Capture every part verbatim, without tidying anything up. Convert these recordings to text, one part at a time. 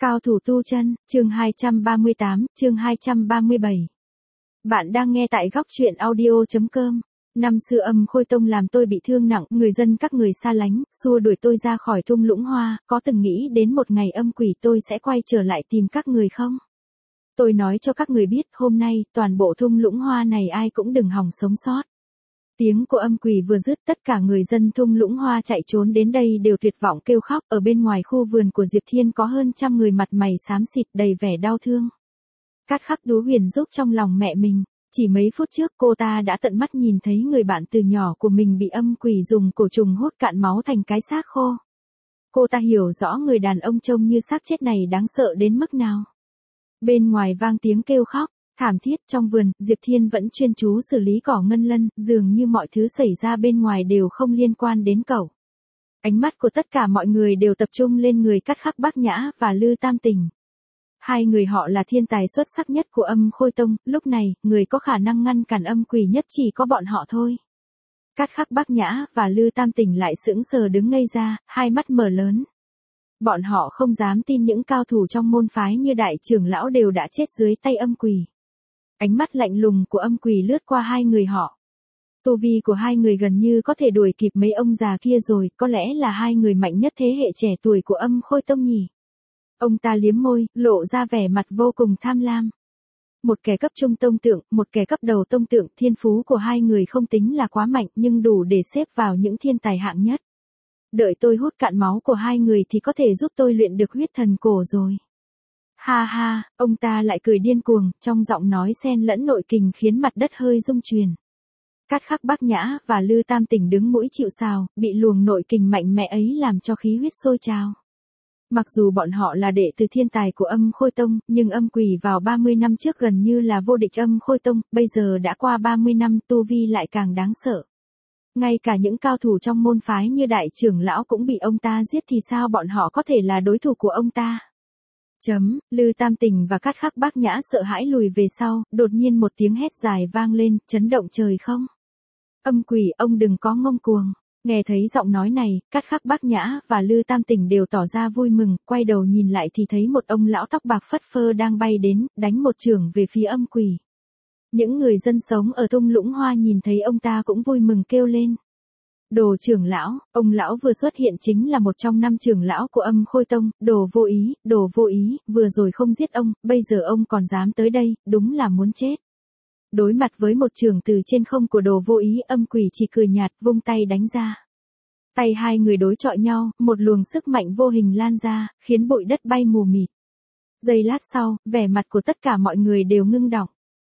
Cao thủ tu chân, chương hai trăm ba mươi tám, chương hai trăm ba mươi bảy. Bạn đang nghe tại góc truyện audio chấm com. Năm xưa Âm Khôi Tông làm tôi bị thương nặng, người dân các người xa lánh, xua đuổi tôi ra khỏi thung lũng hoa, có từng nghĩ đến một ngày âm quỷ tôi sẽ quay trở lại tìm các người không? Tôi nói cho các người biết, hôm nay, toàn bộ thung lũng hoa này ai cũng đừng hòng sống sót. Tiếng của âm quỷ vừa dứt, tất cả người dân thung lũng hoa chạy trốn đến đây đều tuyệt vọng kêu khóc. Ở bên ngoài khu vườn của Diệp Thiên có hơn trăm người mặt mày xám xịt đầy vẻ đau thương. Cát Khắc Đú Huyền giúp trong lòng mẹ mình. Chỉ mấy phút trước cô ta đã tận mắt nhìn thấy người bạn từ nhỏ của mình bị âm quỷ dùng cổ trùng hút cạn máu thành cái xác khô. Cô ta hiểu rõ người đàn ông trông như xác chết này đáng sợ đến mức nào. Bên ngoài vang tiếng kêu khóc thảm thiết. Trong vườn, Diệp Thiên vẫn chuyên chú xử lý cỏ ngân lân, dường như mọi thứ xảy ra bên ngoài đều không liên quan đến cậu. Ánh mắt của tất cả mọi người đều tập trung lên người Cát Khắc Bác Nhã và Lư Tam Tình. Hai người họ là thiên tài xuất sắc nhất của Âm Khôi Tông, lúc này, người có khả năng ngăn cản âm quỷ nhất chỉ có bọn họ thôi. Cát Khắc Bác Nhã và Lư Tam Tình lại sững sờ đứng ngây ra, hai mắt mở lớn. Bọn họ không dám tin những cao thủ trong môn phái như đại trưởng lão đều đã chết dưới tay âm quỷ. Ánh mắt lạnh lùng của âm quỷ lướt qua hai người họ. Tu vi của hai người gần như có thể đuổi kịp mấy ông già kia rồi, có lẽ là hai người mạnh nhất thế hệ trẻ tuổi của Âm Khôi Tông nhỉ. Ông ta liếm môi, lộ ra vẻ mặt vô cùng tham lam. Một kẻ cấp trung tông tượng, một kẻ cấp đầu tông tượng, thiên phú của hai người không tính là quá mạnh nhưng đủ để xếp vào những thiên tài hạng nhất. Đợi tôi hút cạn máu của hai người thì có thể giúp tôi luyện được huyết thần cổ rồi. Ha ha, ông ta lại cười điên cuồng, trong giọng nói xen lẫn nội kình khiến mặt đất hơi rung chuyển. Cát Khắc Bác Nhã và Lư Tam Tình đứng mũi chịu sào, bị luồng nội kình mạnh mẽ ấy làm cho khí huyết sôi trào. Mặc dù bọn họ là đệ tử thiên tài của Âm Khôi Tông, nhưng âm quỷ vào ba mươi năm trước gần như là vô địch Âm Khôi Tông, bây giờ đã qua ba mươi năm tu vi lại càng đáng sợ. Ngay cả những cao thủ trong môn phái như đại trưởng lão cũng bị ông ta giết thì sao bọn họ có thể là đối thủ của ông ta? Chấm, Lư Tam Tình và Cát Khắc Bác Nhã sợ hãi lùi về sau, đột nhiên một tiếng hét dài vang lên, chấn động trời không. Âm quỷ, ông đừng có ngông cuồng. Nghe thấy giọng nói này, Cát Khắc Bác Nhã và Lư Tam Tình đều tỏ ra vui mừng, quay đầu nhìn lại thì thấy một ông lão tóc bạc phất phơ đang bay đến, đánh một chưởng về phía âm quỷ. Những người dân sống ở thung lũng hoa nhìn thấy ông ta cũng vui mừng kêu lên. Đồ trưởng lão, ông lão vừa xuất hiện chính là một trong năm trưởng lão của Âm Khôi Tông, đồ vô ý, đồ vô ý, vừa rồi không giết ông, bây giờ ông còn dám tới đây, đúng là muốn chết. Đối mặt với một chưởng từ trên không của đồ vô ý, âm quỷ chỉ cười nhạt, vung tay đánh ra. Tay hai người đối chọi nhau, một luồng sức mạnh vô hình lan ra, khiến bụi đất bay mù mịt. Giây lát sau, vẻ mặt của tất cả mọi người đều ngưng đọng.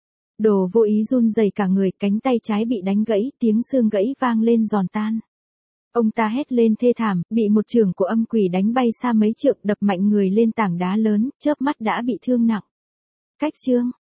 Đồ vô ý run rẩy cả người, cánh tay trái bị đánh gãy, tiếng xương gãy vang lên giòn tan. Ông ta hét lên thê thảm, bị một chưởng của âm quỷ đánh bay xa mấy trượng, đập mạnh người lên tảng đá lớn, chớp mắt đã bị thương nặng. Cách chương,